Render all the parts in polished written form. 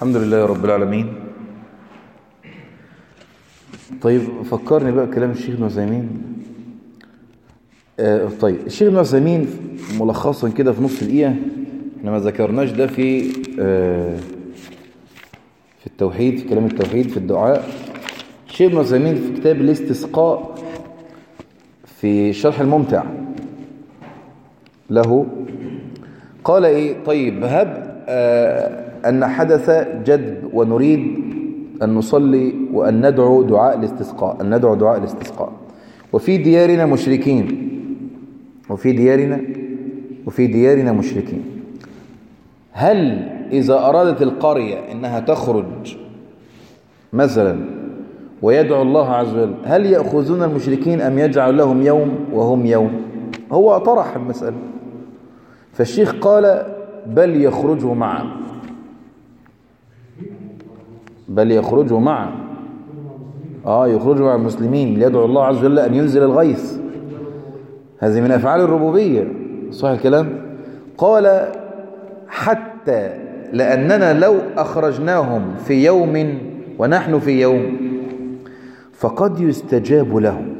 الحمد لله رب العالمين. طيب فكرني بقى كلام الشيخ ابن عثيمين. طيب الشيخ ابن عثيمين ملخصا كده في نص دقيقة، احنا ما ذكرناش ده في التوحيد، في كلام التوحيد في الدعاء. الشيخ ابن عثيمين في كتاب الاستسقاء في شرح الممتع له قال ايه؟ طيب هب أن حدث جدب ونريد أن نصلي وأن ندعو دعاء الاستسقاء، أن ندعو دعاء الاستسقاء، وفي ديارنا مشركين، وفي ديارنا مشركين. هل إذا أرادت القرية أنها تخرج مثلا ويدعو الله عز وجل، هل يأخذون المشركين أم يجعل لهم يوم وهم يوم؟ هو طرح المسألة، فالشيخ قال بل يخرجوا معا، يخرجوا مع المسلمين ليدعو الله عز وجل أن ينزل الغيث. هذه من أفعال الربوبية، صح الكلام؟ قال حتى لأننا لو أخرجناهم في يوم ونحن في يوم فقد يستجاب لهم،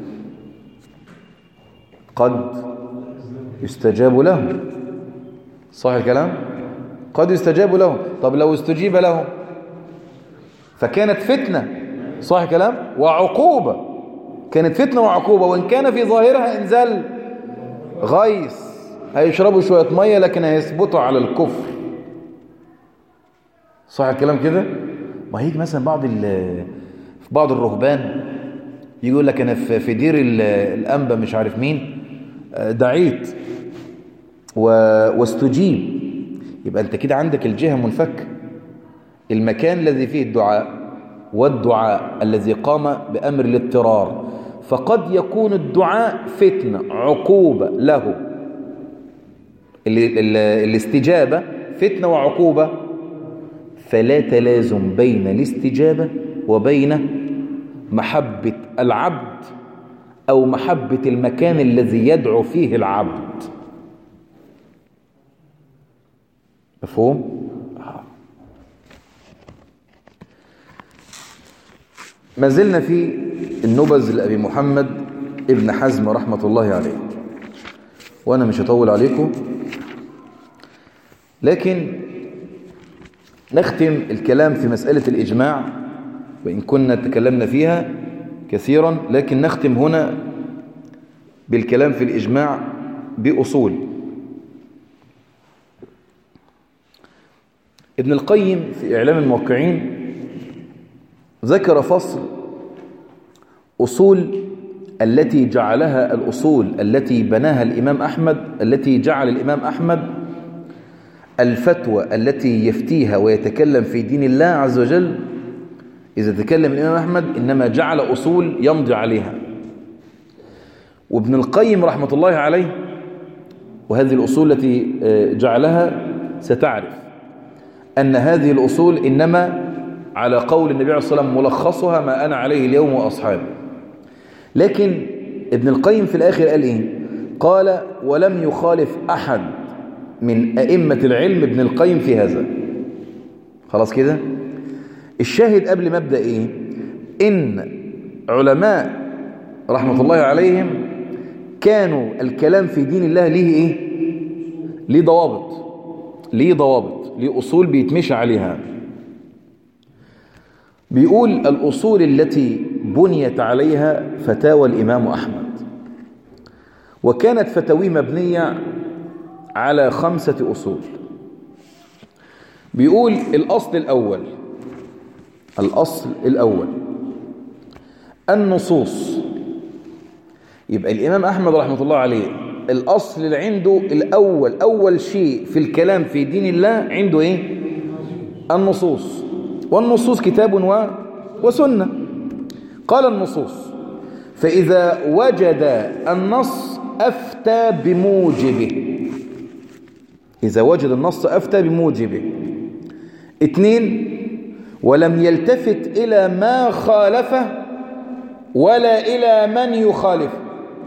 صح الكلام؟ قد يستجاب لهم. طب لو استجيب لهم فكانت فتنة، صح الكلام؟ وعقوبة، كانت فتنة وعقوبة، وإن كان في ظاهرها إنزال غيث، هيشربوا شوية مية لكن هيثبتوا على الكفر، صح الكلام كده؟ ما هيجي مثلا بعض الرهبان يقول لك أنا في دير الأنبا مش عارف مين دعيت واستجيب، يبقى أنت كده عندك الجهة منفك، المكان الذي فيه الدعاء والدعاء الذي قام بأمر الاضطرار، فقد يكون الدعاء فتنة عقوبة له، الاستجابة فتنة وعقوبة، فلا تلازم بين الاستجابة وبين محبة العبد أو محبة المكان الذي يدعو فيه العبد. مفهوم؟ ما زلنا في النبذ لأبي محمد ابن حزم رحمة الله عليه، وأنا مش هطول عليكم، لكن نختم الكلام في مسألة الإجماع، وإن كنا تكلمنا فيها كثيرا، لكن نختم هنا بالكلام في الإجماع بأصول. ابن القيم في إعلام الموقعين ذكر فصل أصول التي جعلها الأصول التي بناها الإمام أحمد، التي جعل الإمام أحمد الفتوى التي يفتيها ويتكلم في دين الله عز وجل، إذا تكلم الإمام أحمد إنما جعل أصول يمضي عليها. وابن القيم رحمة الله عليه، وهذه الأصول التي جعلها ستعرف أن هذه الأصول إنما على قول النبي عليه الصلاة والسلام ملخصها ما أنا عليه اليوم وأصحابي. لكن ابن القيم في الآخر قال إيه؟ قال ولم يخالف أحد من أئمة العلم ابن القيم في هذا. خلاص كده؟ الشاهد قبل ما أبدأ إيه؟ إن علماء رحمة الله عليهم كانوا الكلام في دين الله ليه إيه؟ ليه ضوابط، ليه أصول بيتمشى عليها. بيقول الأصول التي بنيت عليها فتاوى الإمام أحمد، وكانت فتاويه مبنية على 5 أصول. بيقول الأصل الأول النصوص. يبقى الإمام أحمد رحمة الله عليه الأصل اللي عنده أول شيء في الكلام في دين الله عنده إيه؟ النصوص، والنصوص كتاب وسنة. قال النصوص، فإذا وجد النص أفتى بموجبه، إذا وجد النص أفتى بموجبه. 2 ولم يلتفت إلى ما خالفه ولا إلى من يخالفه.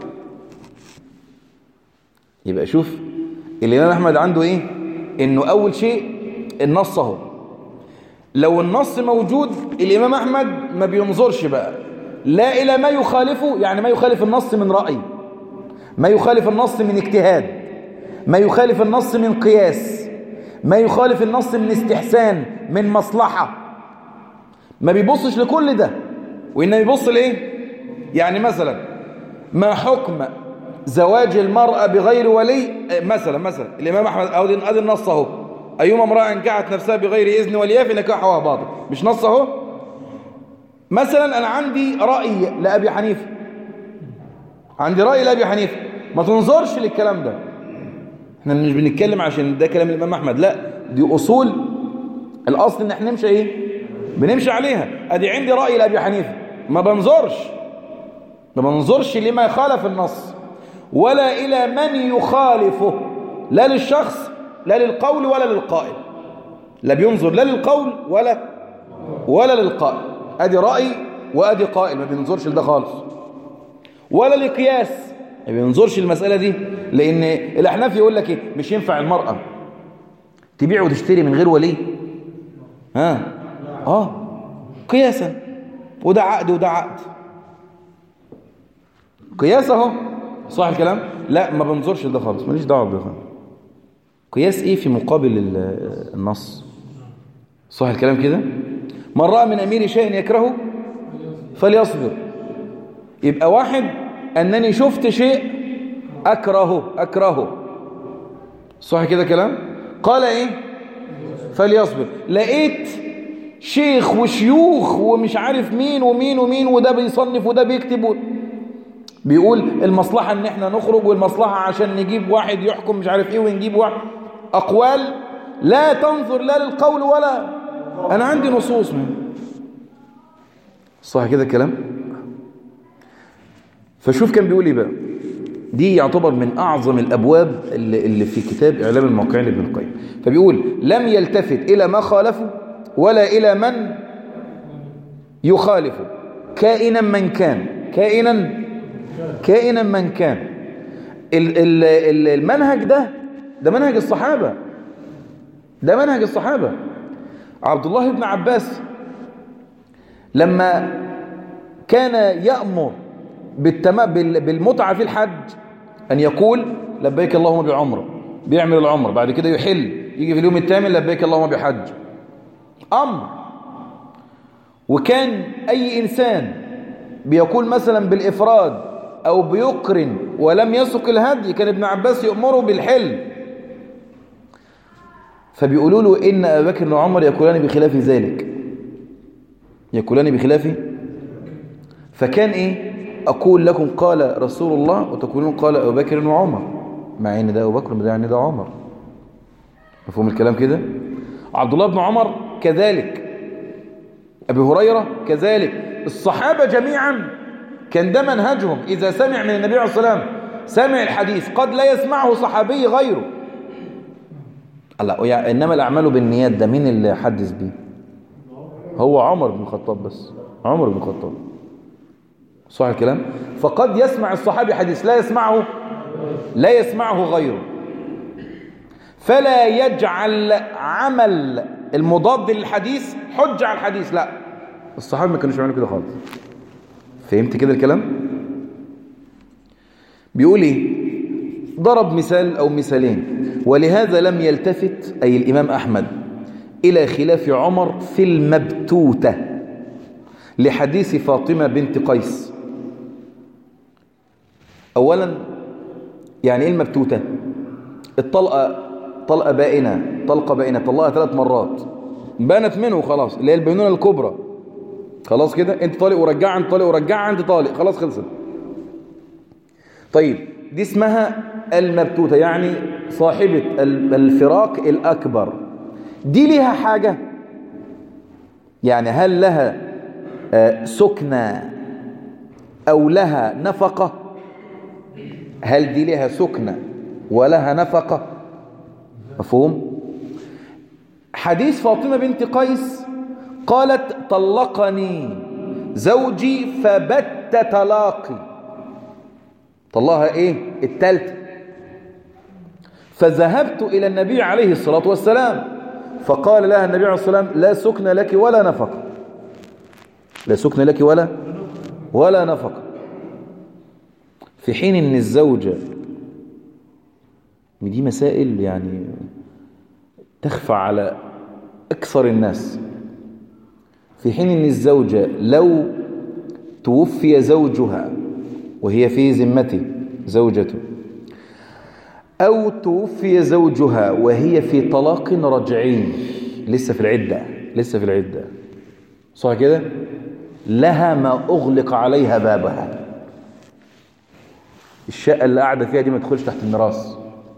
يبقى شوف الإمام أحمد عنده إيه؟ إنه أول شيء النص اهو، لو النص موجود الإمام أحمد ما بينظرش بقى لا إلى ما يخالفه، يعني ما يخالف النص من رأي، ما يخالف النص من اجتهاد، ما يخالف النص من قياس، ما يخالف النص من استحسان، من مصلحة. ما بيبصش لكل ده، وإنما يبص لإيه؟ يعني مثلا ما حكم زواج المرأة بغير ولي؟ مثلا الإمام أحمد أدي النص أهو، أيما امرأة انكحت نفسها بغير إذن وليها فنكاحها باطل. مش نص أهو؟ مثلا أنا عندي رأي لأبي حنيفة، عندي رأي لأبي حنيفة، ما تنظرش للكلام ده. احنا مش بنتكلم عشان ده كلام الإمام أحمد، لا دي أصول، الأصل إن احنا نمشي إيه؟ بنمشي عليها. أدي عندي رأي لأبي حنيفة، ما بنظرش لما يخالف النص ولا إلى من يخالفه، لا للشخص لا للقول ولا للقائل، لا بينظر لا للقول ولا للقائل. أدي رأي وأدي قائل، ما بينظرش لده خالص، ولا لقياس، ما بينظرش المسألة دي. لأن الأحناف يقول لك إيه؟ مش ينفع المرأة تبيع وتشتري من غير ولي، قياسا، وده عقد وده عقد، قياس اهو، صح الكلام؟ لا ما بنظرش لده خالص، ماليش دعوه بده خالص. قياس ايه في مقابل النص؟ صح الكلام كده؟ من رأى من امير شيء يكرهه فليصبر. يبقى واحد انني شفت شيء اكرهه، صح كده كلام؟ قال ايه؟ فليصبر. لقيت شيخ وشيوخ ومش عارف مين ومين ومين، وده بيصنف وده بيكتب بيقول المصلحة ان احنا نخرج، والمصلحة عشان نجيب واحد يحكم مش عارف ايه، ونجيب واحد، اقوال لا تنظر لا للقول ولا، انا عندي نصوص صح كده الكلام؟ فشوف كان بيقول ايه بقى. دي يعتبر من اعظم الابواب اللي في كتاب اعلام الموقعين لابن القيم. فبيقول لم يلتفت الى ما خالفه ولا الى من يخالفه، كائنا من كان، كائنا من كان. المنهج ده منهج الصحابة، ده منهج الصحابة. عبد الله بن عباس لما كان يأمر بالمتعة في الحج أن يقول لبيك اللهم بعمرة، بيعمل العمرة، بعد كده يحل، يجي في اليوم الثامن لبيك اللهم بحج، أمر. وكان أي إنسان بيقول مثلا بالإفراد أو بيقرن ولم يسق الهدي كان ابن عباس يأمره بالحل. فبيقولوا له إن أبا بكر وعمر يقولان بخلاف ذلك، يقولان بخلاف. فكان إيه؟ أقول لكم قال رسول الله وتقولون قال أبو بكر وعمر، مع إن ده أبو بكر وده يعني ده عمر. مفهوم الكلام كده؟ عبد الله بن عمر كذلك، أبي هريرة كذلك، الصحابة جميعا كان ده منهجهم. إذا سمع من النبي عليه الصلاة والسلام سمع الحديث قد لا يسمعه صحابي غيره. الله يعني إنما الأعمال بالنيات، ده مين اللي حدث بيه؟ هو عمر بن الخطاب، بس عمر بن الخطاب، صح الكلام؟ فقد يسمع الصحابي حديث لا يسمعه غيره. فلا يجعل عمل المضاد للحديث حجة على الحديث، لا، الصحابة ما كانوش يعملوا كده خالص. فهمت كده الكلام؟ بيقول ايه؟ ضرب مثال او مثالين. ولهذا لم يلتفت اي الامام احمد الى خلاف عمر في المبتوتة لحديث فاطمة بنت قيس. اولا يعني ايه المبتوتة؟ طلقة بائنة، طلقها 3 مرات، بانت منه خلاص، اللي هي البينونة الكبرى، خلاص كده انت طالق ورجع، انت طالق ورجع، انت طالق، خلاص خلصت. طيب دي اسمها المبتوتة، يعني صاحبة الفراق الأكبر. دي لها حاجة؟ يعني هل لها سكنة أو لها نفقة؟ هل دي لها سكنة ولها نفقة؟ مفهوم؟ حديث فاطمة بنت قيس قالت طلقني زوجي فبت طلاقي، طلقها ايه؟ الثالثة. فذهبت الى النبي عليه الصلاة والسلام فقال لها النبي عليه الصلاة والسلام لا سكن لك ولا نفقة، لا سكن لك ولا نفقة، في حين ان الزوجة، دي مسائل يعني تخفى على أكثر الناس، في حين ان الزوجة لو توفي زوجها وهي في ذمته زوجته، أو توفي زوجها وهي في طلاق رجعي لسه في العدة صح كده، لها ما أغلق عليها بابها. الشقة اللي قاعدة فيها دي ما تدخلش تحت الميراث،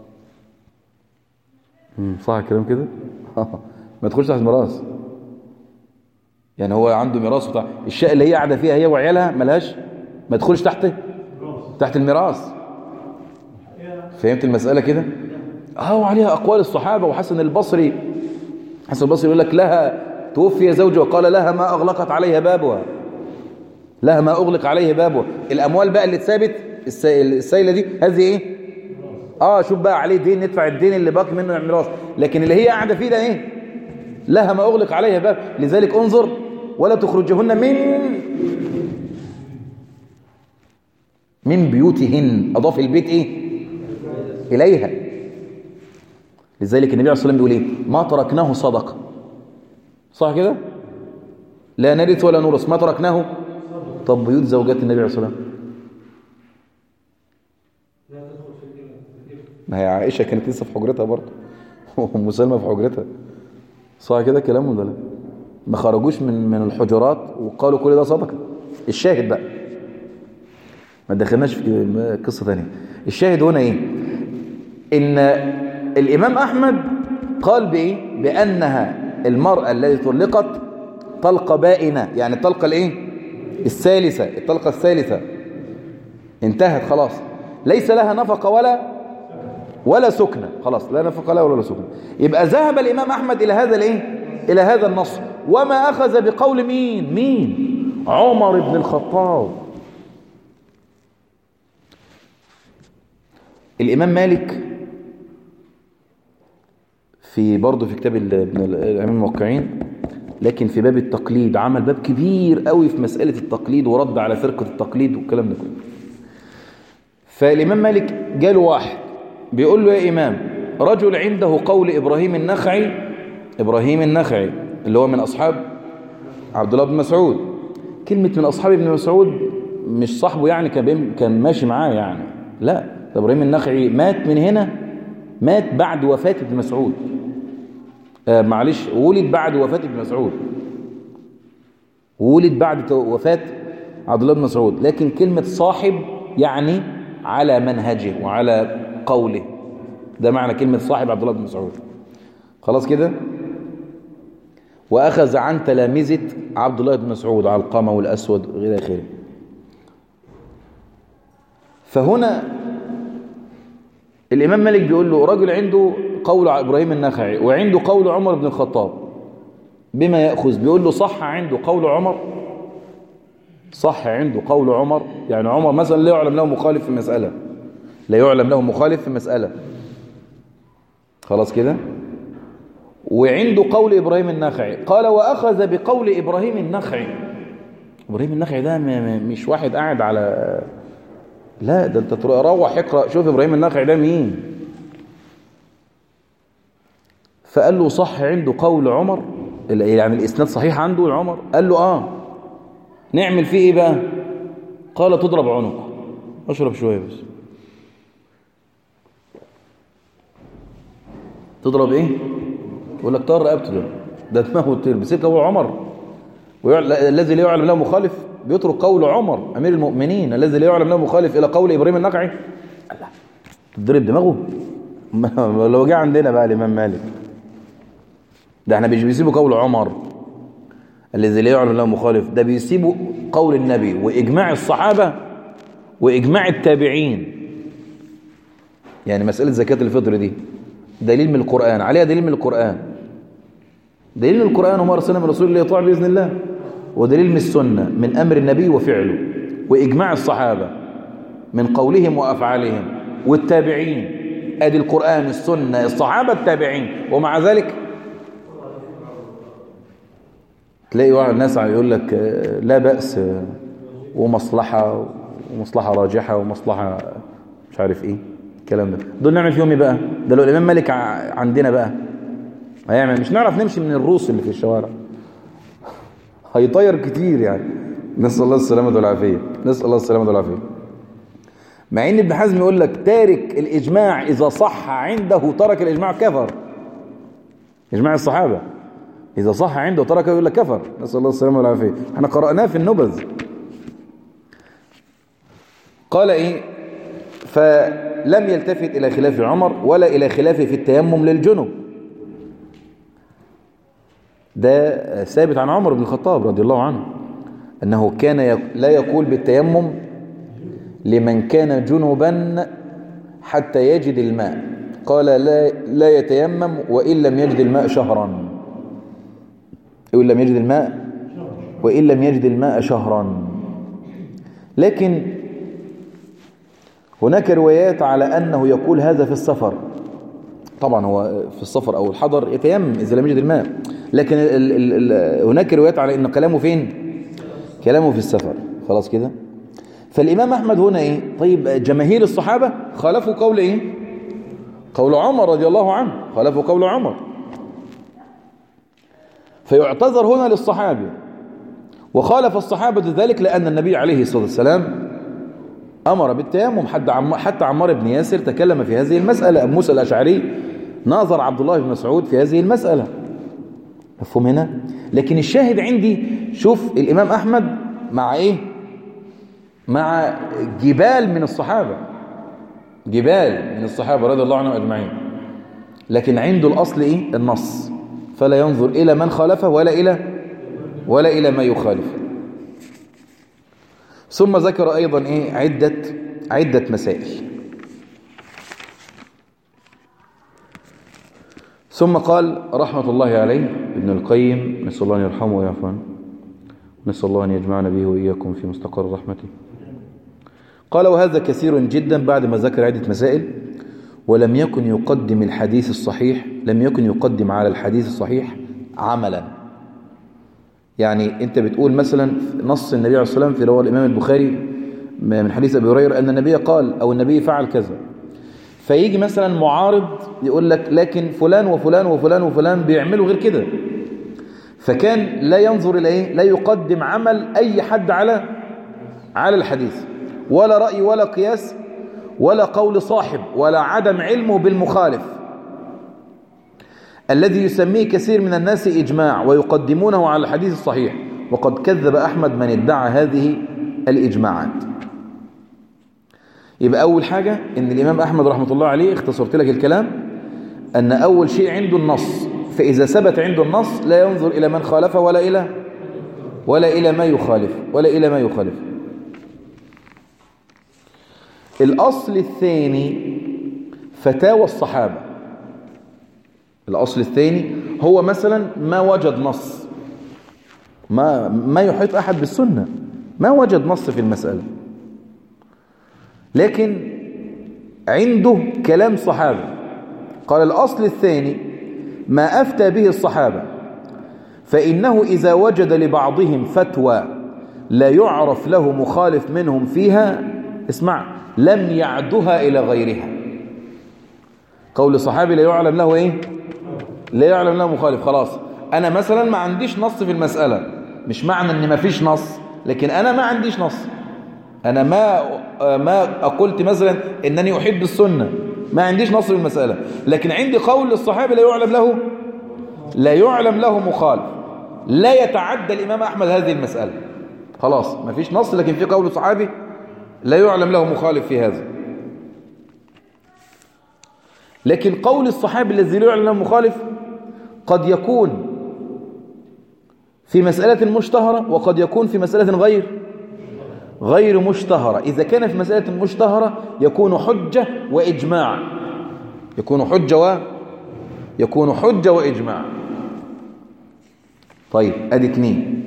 صح الكلام كده ما تدخلش تحت الميراث، يعني هو عنده ميراث بتاع الشقة اللي هي قاعدة فيها هي وعيالها ملهاش، ما تدخلش تحت الميراث. فهمت المسألة كده؟ وعليها أقوال الصحابة، وحسن البصري يقول لك لها توفي زوجها وقال لها ما أغلقت عليها بابها، لها ما أغلق عليه بابها. الأموال بقى اللي اتثابت السيلة دي هذه إيه؟ شوف بقى عليه دين ندفع الدين اللي باقي منه يعمل راس، لكن اللي هي قاعدة فيه ده إيه؟ لها ما أغلق عليها باب. لذلك انظر ولا تخرجهن من بيوتهن، أضاف البيت إيه؟ إليها. لذلك النبي عليه الصلاة والسلام بيقول إيه؟ ما تركناه صدقة، صح كده؟ لا نرث ولا نورث، ما تركناه. طب بيوت زوجات النبي عليه الصلاة والسلام، ما هي عائشة كانت لسه في حجرتها برضه وأم سلمة في حجرتها، صح كده كلام ولا لا؟ ما خرجوش من الحجرات وقالوا كل ده صدقة. الشاهد بقى ما دخلناش في قصة ثانية. الشاهد هنا ايه؟ ان الامام احمد قال بايه؟ بانها المرأة التي طلقت طلقة بائنة، يعني الطلقة الايه؟ الطلقة الثالثة انتهت خلاص، ليس لها نفقة ولا سكنة، خلاص لا نفقة لها ولا سكنة. يبقى ذهب الامام احمد الى هذا الايه؟ الى هذا النص، وما اخذ بقول مين؟ عمر بن الخطاب. الإمام مالك برضه في كتاب ابن الأئمة الموقعين، لكن في باب التقليد عمل باب كبير قوي في مسألة التقليد ورد على فرقة التقليد والكلام ده كله. فالإمام مالك جاله واحد بيقول له يا إمام، رجل عنده قول إبراهيم النخعي اللي هو من أصحاب عبد الله بن مسعود. كلمة من أصحاب ابن مسعود مش صاحبه يعني كان ماشي معاه يعني، لا، إبراهيم النخعي مات من هنا، مات بعد وفاة ابن مسعود، ولد بعد وفاة ابن مسعود، ولد بعد وفاة عبد الله بن مسعود. لكن كلمة صاحب يعني على منهجه وعلى قوله، ده معنى كلمة صاحب عبد الله بن مسعود. خلاص كده؟ وأخذ عن تلامذة عبد الله بن مسعود علقمة والأسود غير آخره. فهنا الإمام مالك بيقول له رجل عنده قول إبراهيم النخعي وعنده قول عمر بن الخطاب، بما يأخذ؟ بيقول له صح عنده قول عمر، يعني عمر مثلا لا يعلم له مخالف في مسألة، خلاص كده. وعنده قول إبراهيم النخعي، قال وأخذ بقول إبراهيم النخعي ده مش واحد قاعد على، لا، ده انت روح اقرأ شوف إبراهيم النخعي ده مين. فقال له صح عنده قول عمر، يعني الإسناد صحيح عنده عمر؟ قال له نعمل فيه ايه بقى؟ قال تضرب عنقه. اشرب شوية بس. تضرب ايه؟ يقول لك طار رقبته، ده دماغه تطير. بسيب قول عمر الذي لا يعلم له مخالف، بيترك قول عمر أمير المؤمنين الذي لا يعلم له مخالف إلى قول إبراهيم النخعي. الله، تضرب دماغه. لو جاء عندنا بقى الإمام مالك ده احنا مش بيسيبوا قول عمر الذي لا يعلم له مخالف، ده بيسيبوا قول النبي وإجماع الصحابة وإجماع التابعين. يعني مسألة زكاة الفطر دي دليل من القرآن، عليها دليل من القرآن وما أرسلنا من رسول الله يطاع بإذن الله، ودليل من السنة من أمر النبي وفعله، وإجماع الصحابة من قولهم وأفعالهم، والتابعين. أدي القرآن، السنة، الصحابة، التابعين. ومع ذلك تلاقي واحد ناس يقول لك لا بأس ومصلحة راجحة ومصلحة مش عارف ايه الكلام ده. دول نعمل فيهم ايه بقى؟ ده لو الإمام مالك عندنا بقى هيعمل مش نعرف نمشي من الروس اللي في الشوارع، هيطير كتير يعني. نسأل الله السلامة والعافية، نسأل الله السلامة والعافية. مع ان ابن حزم يقول لك تارك الإجماع إذا صح عنده ترك الإجماع كفر. إجماع الصحابة إذا صح عنده تركه يقول لك كفر، نسأل الله السلامة والعافية. احنا قرأناه في النبذ. قال ايه؟ فلم يلتفت إلى خلاف عمر ولا إلى خلافه في التيمم للجنب. ده ثابت عن عمر بن الخطاب رضي الله عنه أنه كان لا يقول بالتيمم لمن كان جنبا حتى يجد الماء. قال لا يتيمم وإن لم يجد الماء شهرا، وإن لم يجد الماء وإن لم يجد الماء شهرا. لكن هناك روايات على أنه يقول هذا في السفر. طبعا هو في السفر أو الحضر يتيمم إذا لم يجد الماء، لكن هناك روايات على أن كلامه فين؟ كلامه في السفر. خلاص كده. فالإمام أحمد هنا إيه؟ طيب جماهير الصحابة خالفوا قول إيه؟ قول عمر رضي الله عنه، خالفوا قول عمر. فيعتذر هنا للصحابي، وخالف الصحابة ذلك لأن النبي عليه الصلاة والسلام أمر بالتيمم. حتى عمار بن ياسر تكلم في هذه المسألة. أبو موسى الأشعري ناظر عبد الله بن مسعود في هذه المسألة. مفهوم هنا؟ لكن الشاهد عندي، شوف الإمام أحمد مع إيه؟ مع جبال من الصحابة، جبال من الصحابة رضي الله عنهم أجمعين، لكن عنده الأصل إيه؟ النص. فلا ينظر إلى من خالفه ولا إلى ما يخالفه. ثم ذكر أيضا إيه؟ عدة مسائل. ثم قال رحمة الله عليه ابن القيم، نسأل الله أن يرحمه ويعفو عنه، نسأل الله أن يجمعنا به وإياكم في مستقر رحمته. قال وهذا كثير جدا بعد ما ذكر عدة مسائل. ولم يكن يقدم الحديث الصحيح، لم يكن يقدم على الحديث الصحيح عملا. يعني أنت بتقول مثلا نص النبي عليه الصلاة والسلام في رواه الإمام البخاري من حديث أبي هريرة أن النبي قال أو النبي فعل كذا، فيجي مثلا معارض يقول لك لكن فلان وفلان وفلان وفلان بيعملوا غير كده. فكان لا ينظر إلى إيه؟ لا يقدم عمل أي حد على الحديث، ولا رأي ولا قياس ولا قول صاحب ولا عدم علمه بالمخالف الذي يسميه كثير من الناس إجماع ويقدمونه على الحديث الصحيح. وقد كذب أحمد من ادعى هذه الإجماعات. يبقى أول حاجة إن الإمام أحمد رحمة الله عليه، اختصرت لك الكلام، أن أول شيء عنده النص. فإذا ثبت عنده النص لا ينظر إلى من خالفه ولا إلى ما يخالف. الأصل الثاني فتاوى الصحابة. الأصل الثاني هو مثلا ما وجد نص، ما يحيط أحد بالسنة، ما وجد نص في المسألة، لكن عنده كلام صحابة. قال الأصل الثاني ما أفتى به الصحابة، فإنه إذا وجد لبعضهم فتوى لا يعرف له مخالف منهم فيها، اسمع، لم يعدها إلى غيرها. قول الصحابي لا يعلم له إيه؟ لا يعلم له مخالف. خلاص أنا مثلا ما عنديش نص في المسألة، مش معنى أن ما فيش نص، لكن أنا ما عنديش نص. أنا ما قلت مثلا أنني أحب السنة، ما عنديش نص في المسألة، لكن عندي قول للصحابي لا يعلم له مخالف. لا يتعدى الإمام أحمد هذه المسألة. خلاص ما فيش نص، لكن في قول الصحابي لا يعلم له مخالف في هذا. لكن قول الصحابي الذي لا يعلم له مخالف قد يكون في مسألة مشتهرة وقد يكون في مسألة غير مشتهرة. إذا كان في مسألة مشتهرة يكون حجة وإجماع، يكون حجة وإجماع. طيب أدي 2.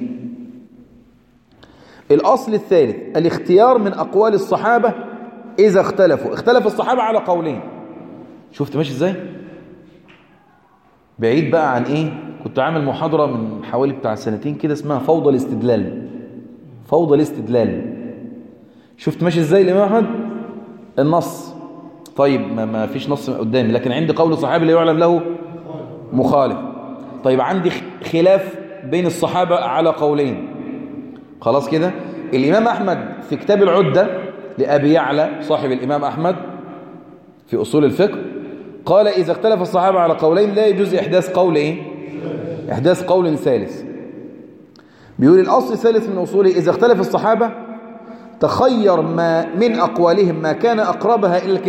الأصل الثالث الاختيار من أقوال الصحابة إذا اختلف الصحابة على قولين. شفت ماشي إزاي؟ بعيد بقى عن إيه؟ كنت عامل محاضرة من حوالي بتاع سنتين كده اسمها فوضى الاستدلال. فوضى الاستدلال. شفت ماشي ازاي الإمام أحمد؟ النص طيب ما فيش نص قدامي، لكن عندي قول صحابي لا يعلم له مخالف. طيب عندي خلاف بين الصحابة على قولين. خلاص كده الإمام أحمد في كتاب العدة لأبي يعلى صاحب الإمام أحمد في أصول الفقه قال إذا اختلف الصحابة على قولين لا يجوز إحداث قول إيه؟ إحداث قول ثالث. بيقول الأصل الثالث من أصوله إذا اختلف الصحابة تخير ما من أقوالهم ما كان أقربها إلى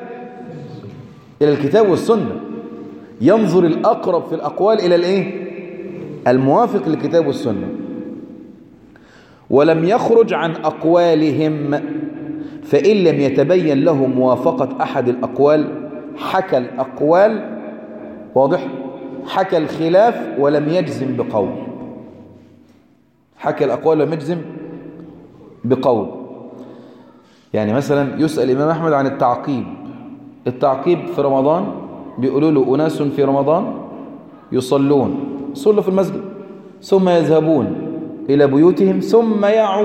الكتاب والسنة. ينظر الأقرب في الأقوال إلى الإيه؟ الموافق للكتاب والسنة، ولم يخرج عن أقوالهم، فإن لم يتبين له موافقة أحد الأقوال حكى الأقوال، واضح؟ حكى الخلاف ولم يجزم بقول. حكى الأقوال ولم يجزم بقول. يعني مثلا يسأل الإمام أحمد عن التعقيب. التعقيب في رمضان بيقولوا له أناس في رمضان يصلون في المسجد ثم يذهبون إلى بيوتهم ثم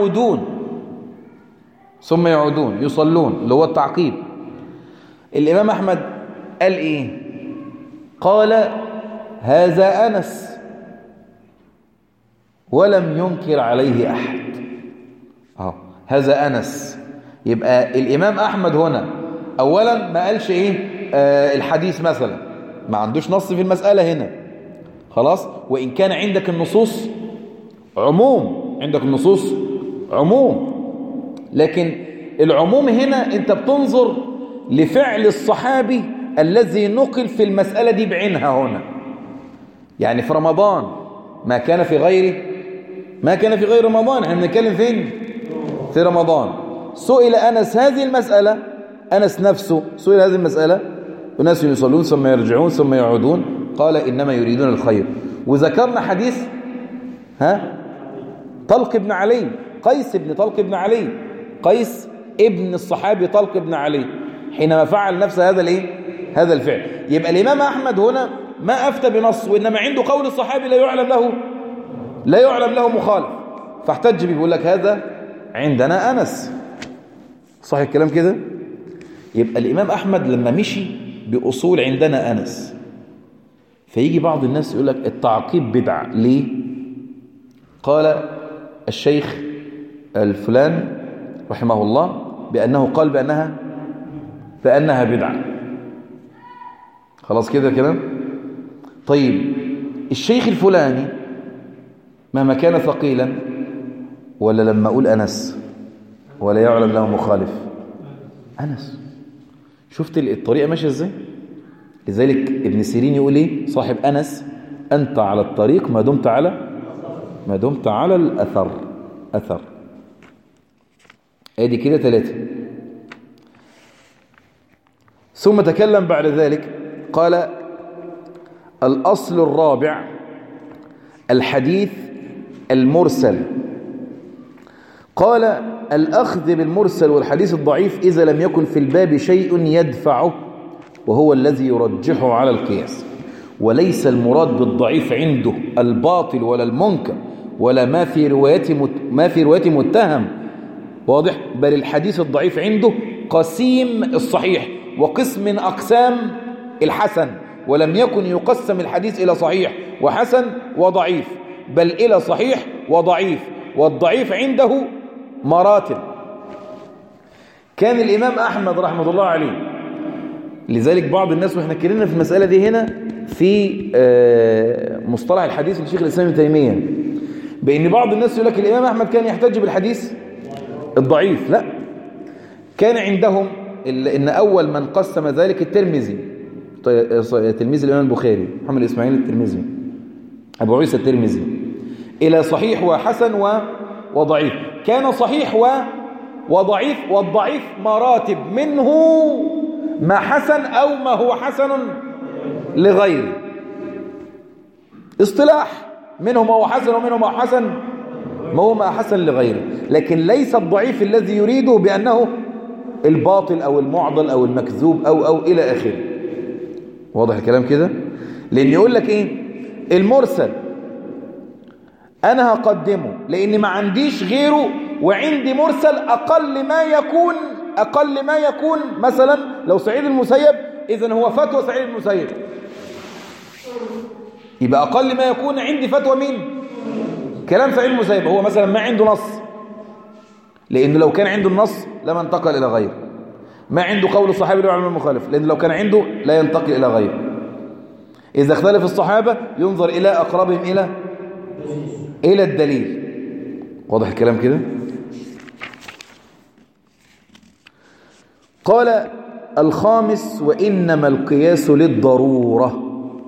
يعودون يصلون، اللي هو التعقيب. الإمام أحمد قال إيه؟ قال هذا أنس ولم ينكر عليه أحد. هذا أنس. يبقى الإمام أحمد هنا أولا ما قالش إيه الحديث مثلا، ما عندوش نص في المسألة هنا. خلاص. وإن كان عندك النصوص عموم، لكن العموم هنا أنت بتنظر لفعل الصحابي الذي نقل في المسألة دي بعينها هنا. يعني في رمضان ما كان في غير رمضان. احنا بنتكلم فين؟ في رمضان. سئل أنس هذه المسألة، أنس نفسه سئل هذه المسألة، أناس يصلون ثم يرجعون ثم يعودون، قال إنما يريدون الخير. وذكرنا حديث طلق بن علي، قيس بن طلق بن علي، قيس ابن الصحابي طلق بن علي حينما فعل نفس هذا الفعل. يبقى الإمام أحمد هنا ما أفتى بنص، وإنما عنده قول الصحابي لا يعلم له مخالف، فاحتج به. بيقول لك هذا عندنا أنس. صح الكلام كده؟ يبقى الإمام أحمد لما مشي بأصول عندنا أنس، فيجي بعض الناس يقول لك التعقيب بدعة. ليه؟ قال الشيخ الفلان رحمه الله بأنه قال بأنها بدعة. خلاص كده كلام. طيب الشيخ الفلاني مهما كان ثقيلا، ولا لما أقول أنس ولا يعلم له مخالف؟ أنس. شفت الطريقة ماشية ازاي؟ لذلك ابن سيرين يقول ايه؟ صاحب أنس أنت على الطريق ما دمت على الأثر. ادي كده 3. ثم تكلم بعد ذلك قال الأصل الرابع الحديث المرسل. قال الأخذ بالمرسل والحديث الضعيف إذا لم يكن في الباب شيء يدفعه، وهو الذي يرجحه على القياس. وليس المراد بالضعيف عنده الباطل ولا المنكر ولا ما في روايته متهم، واضح؟ بل الحديث الضعيف عنده قسيم الصحيح وقسم من أقسام الحسن، ولم يكن يقسم الحديث إلى صحيح وحسن وضعيف، بل إلى صحيح وضعيف، والضعيف عنده مراتب. كان الإمام أحمد رحمه الله عليه، لذلك بعض الناس، وإحنا اتكلمنا في المسألة دي هنا في مصطلح الحديث للشيخ الإسلام ابن تيمية، بأن بعض الناس يقول لك الإمام أحمد كان يحتج بالحديث الضعيف. لا، كان عندهم إن أول من قسم ذلك الترمذي، تلميذ الإمام البخاري محمد إسماعيل الترمذي، أبو عيسى الترمذي، إلى صحيح وحسن وضعيف. كان صحيح وضعيف، والضعيف مراتب، منه ما حسن أو ما هو حسن لغيره، اصطلاح، منه ما هو حسن ومنه ما هو حسن لغيره. لكن ليس الضعيف الذي يريده بأنه الباطل أو المعضل أو المكذوب أو إلى آخره. واضح الكلام كده؟ لأن يقول لك إيه؟ المرسل أنا هقدمه لأن ما عنديش غيره، وعندي مرسل أقل ما يكون مثلا لو سعيد المسيب، إذن هو فتوى سعيد المسيب، يبقى أقل ما يكون عندي فتوى مين؟ كلام سعيد المسيب. هو مثلا ما عنده نص، لأنه لو كان عنده النص لما انتقل إلى غيره. ما عنده قول الصحابي له علم المخالف، لأنه لو كان عنده لا ينتقل إلى غيره. إذا اختلف الصحابة ينظر إلى أقربهم إلى الدليل. واضح الكلام كده؟ قال الخامس وإنما القياس للضرورة.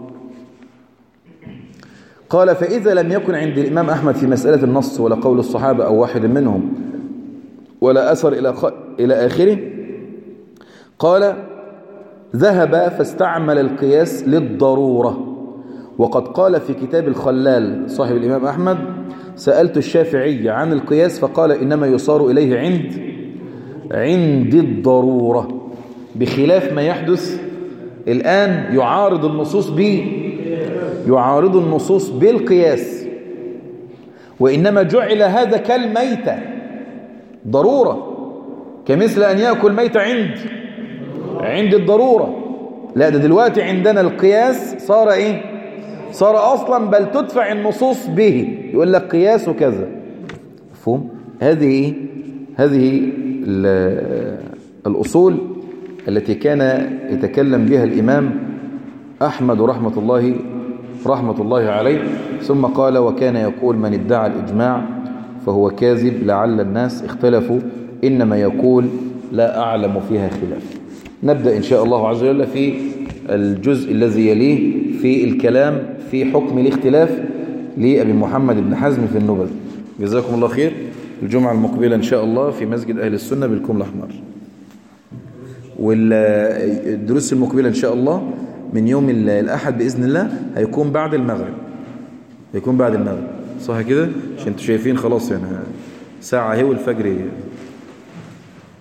قال فإذا لم يكن عند الإمام أحمد في مسألة النص ولا قول الصحابة أو واحد منهم ولا أثر إلى آخره، قال ذهب فاستعمل القياس للضرورة. وقد قال في كتاب الخلال صاحب الإمام أحمد: سألت الشافعي عن القياس فقال إنما يصار إليه عند الضرورة، بخلاف ما يحدث الآن يعارض النصوص بالقياس. وإنما جعل هذا كالميتة ضرورة، كمثل أن يأكل ميتة عند الضرورة. لا، ده دلوقتي عندنا القياس صار إيه؟ صار أصلا بل تدفع النصوص به، يقول لك قياس وكذا. مفهوم؟ هذه الأصول التي كان يتكلم بها الإمام أحمد رحمة الله عليه. ثم قال: وكان يقول من ادعى الإجماع فهو كاذب لعل الناس اختلفوا، إنما يقول لا أعلم فيها خلاف. نبدأ إن شاء الله عز وجل في الجزء الذي يليه في الكلام في حكم الاختلاف لأبي محمد بن حزم في النبذ. جزاكم الله خير. الجمعة المقبلة إن شاء الله في مسجد أهل السنة بالكوم الأحمر، والدروس المقبلة إن شاء الله من يوم الأحد بإذن الله هيكون بعد المغرب. صح كده؟ عشان انتوا شايفين خلاص يعني ساعة هي والفجر